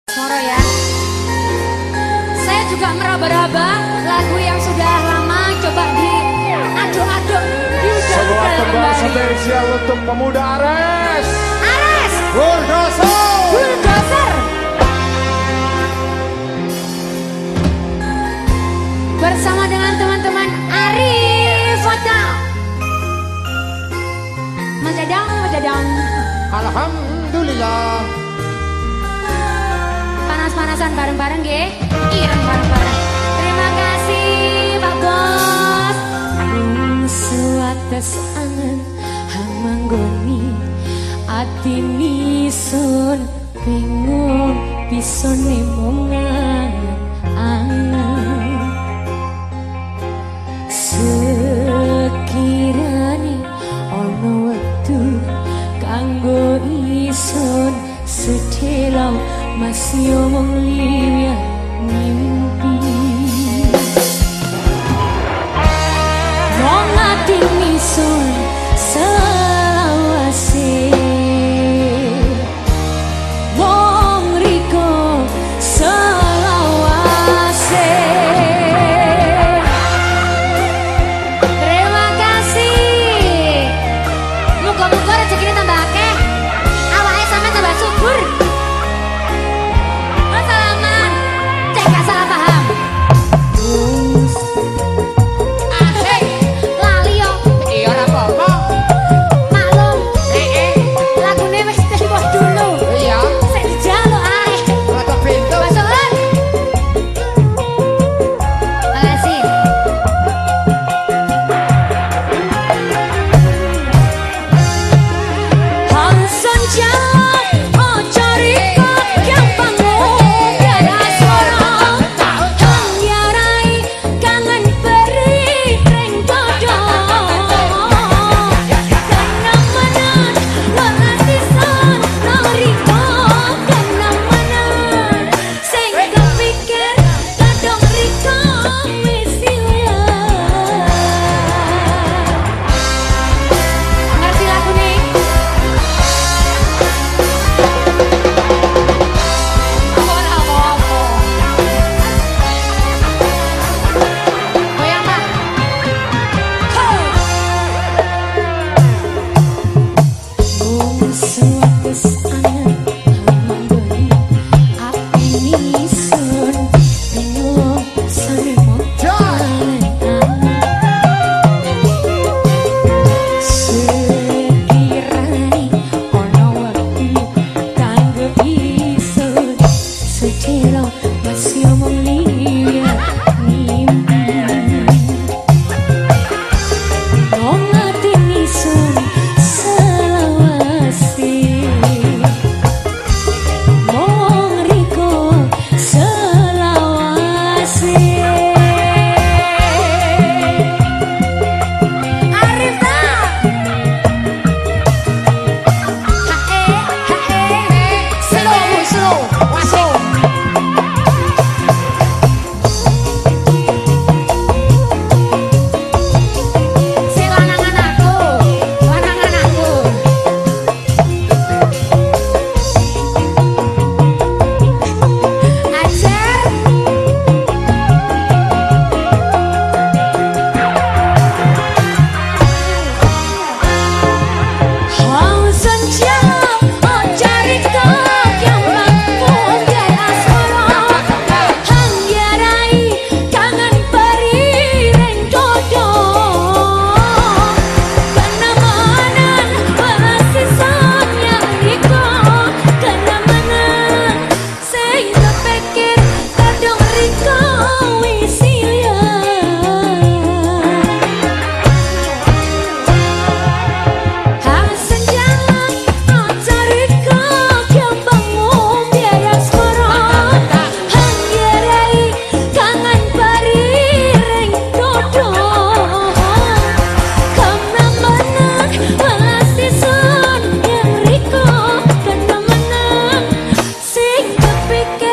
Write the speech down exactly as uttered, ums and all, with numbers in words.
Moro ya. Saya juga meraba-raba lagu yang sudah lama coba di aduk-aduk di sebuah tembang spesial untuk pemuda Ares. Ares. Bulldozer. Bulldozer. Bersama dengan teman-teman Arif Hotel. Menjadang, menjadang. Alhamdulillah. Panas-panasan bareng-bareng ge, ireng bareng-bareng. Terima kasih Pak Bos. Suates angen hamanggoni ati nisun bingung bisa nemongan angen sekirani ono wektu kanggo isun sedelo masih omong liya mimpi wong ati nisun selawase wong riko selawase. Terima kasih. Muga-muga rezekine tambah akeh, awake sampe tambah subur. Salaman, cek gak salah paham. Asik, lali yo. Iya ora apa-apa. Maklum, heeh. Lagune wis tempo dulu. Iya. Sik dijaluk ae. Rada bento. Masukan. Makasih. Hanson jalan ojo riko gampang ngomong suara hangyarai kangen beri reng dodo kenamanan walasisan noriko kenamanan sing kepikir kadang riko misilia Ngerti lagu nih? Apa apa-apa. Goyang, Pak. Suates angen hamanggoni ati nisun bingung sanemo sekirani ono wektu kanggo isun sedelo masih omong liya mimpi wong ati nisun selawase wong riko selawase. Arif tak? Hae, hae. Slow, slow. Wasik. Si lanangan aku, lanangan aku. Ajar. Hanson jalan ojo riko gampang ngomong suara hangyarai kangen beri reng dodo kenamanan walasisan yang riko kenamanan sing kepikir kadang riko wisilia Hanson jalan ojo riko gampang ngomong suara hangyarai kangen beri reng dodo kenamanan walasisan yang riko kenamanan sing kepikir